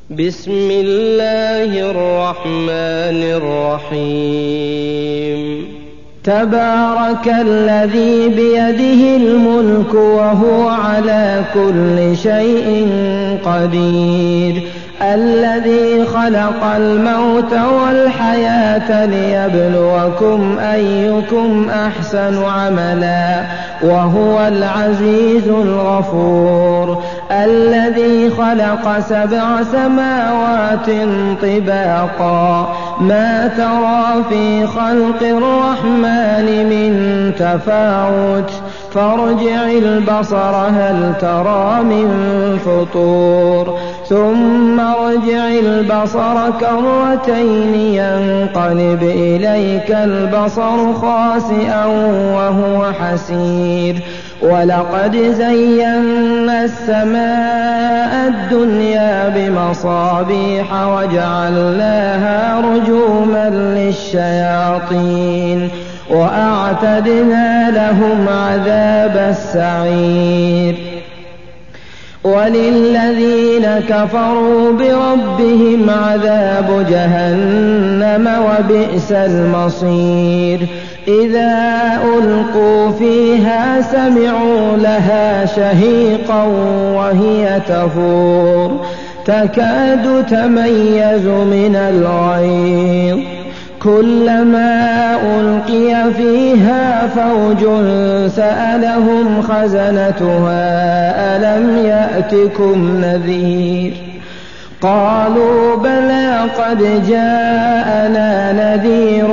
بسم الله الرحمن الرحيم تبارك الذي بيده الملك وهو على كل شيء قدير الذي خلق الموت والحياة ليبلوكم أيكم أحسن عملا وهو العزيز الغفور الذي خلق 7 سماوات طباقا ما ترى في خلق الرحمن من تفاوت فارجع البصر هل ترى من فطور ثم ارجع البصر كرتين ينقلب إليك البصر خاسئا وهو حسير ولقد زينا السماء الدنيا بمصابيح وجعلناها رجوما للشياطين وأعتدنا لهم عذاب السعير وللذين كفروا بربهم عذاب جهنم وبئس المصير إذا ألقوا فيها سمعوا لها شهيقا وهي تفور تكاد تميز من الغيظ كلما ألقي فيها فوج سألهم خزنتها ألم يأتكم نذير قالوا بلى قد جاءنا نذير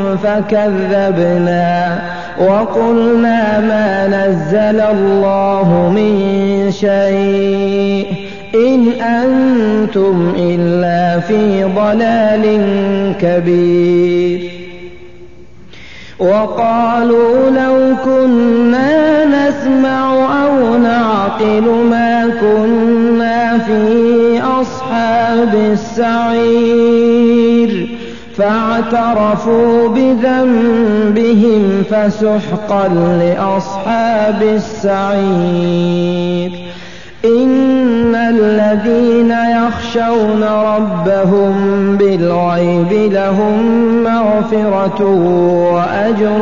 فكذبنا وقلنا ما نزل الله من شيء إن أنتم إلا في ضلال كبير وقالوا لو كنا نسمع أو نعقل ما كنا في أصحاب السعير فاعترفوا بذنبهم فسحقا لأصحاب السعير إن الذين يخشون ربهم بالغيب لهم مغفرة وأجر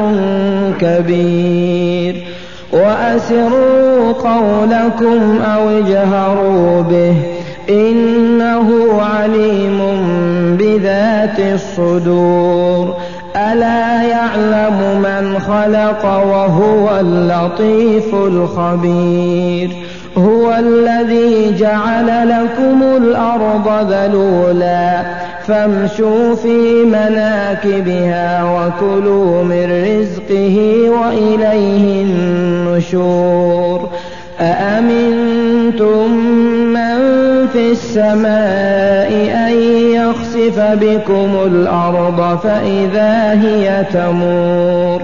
كبير وأسروا قولكم أو اجهروا به إنه عليم بذات الصدور ألا يعلم من خلق وهو اللطيف الخبير هو الذي جعل لكم الأرض ذلولا فامشوا في مناكبها وكلوا من رزقه وإليه النشور أأمنتم من في السماء أن يخسف بكم الأرض فإذا هي تمور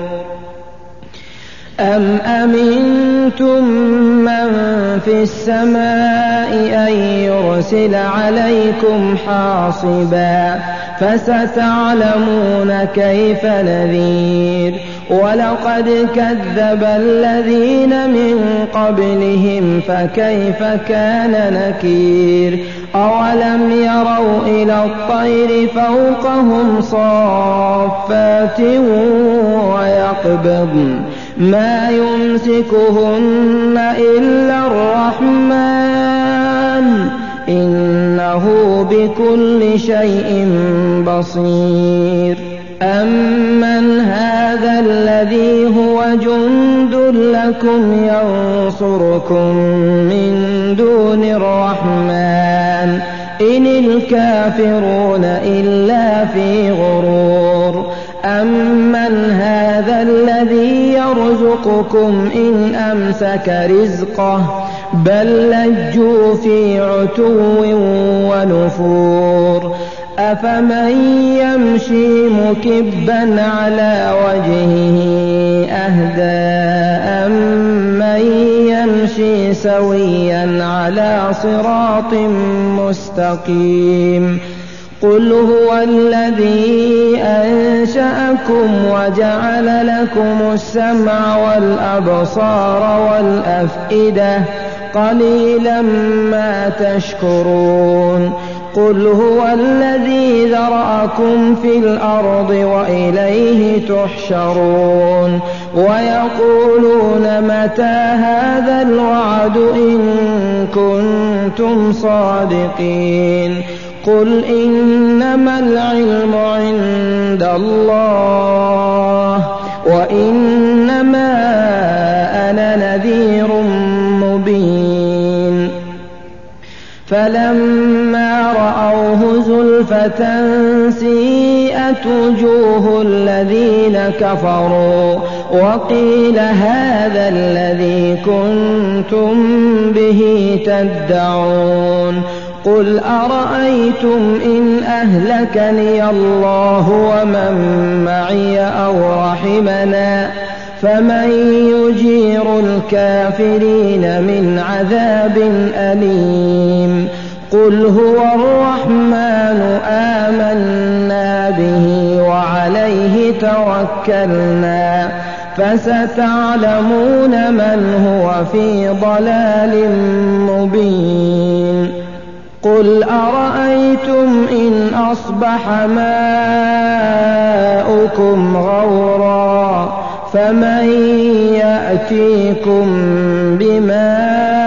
أم أمنتم من في السماء أن يرسل عليكم حاصبا فستعلمون كيف نذير ولقد كذب الذين من قبلهم فكيف كان نكير أولم يروا إلى الطير فوقهم صافات ويقبضن ما يمسكهن إلا الرحمن إنه بكل شيء بصير أمن هذا الذي هو جند لكم ينصركم من دون الرحمن إن الكافرون إلا في غرور أمن هذا الذي يرزقكم إن أمسك رزقه بل لجوا في عتو ونفور أفمن يمشي مكبا على وجهه أهدى أمن يمشي سويا على صراط مستقيم قل هو الذي أنشأكم وجعل لكم السمع والأبصار والأفئدة قليلا ما تشكرون قل هو الذي ذرأكم في الأرض وإليه تحشرون ويقولون متى هذا الوعد إن كنتم صادقين قل إنما العلم عند الله وإنما أنا نذير مبين فلما رأوه زلفة سيئت وجوه الذين كفروا وقيل هذا الذي كنتم به تدعون قل أرأيتم إن أهلكني الله ومن معي أو رحمنا فمن يجير الكافرين من عذاب أليم قل هو الرحمن آمنا به وعليه توكلنا فستعلمون من هو في ضلال مبين قل أرأيتم إن أصبح ماؤكم غورا فمن يأتيكم بماء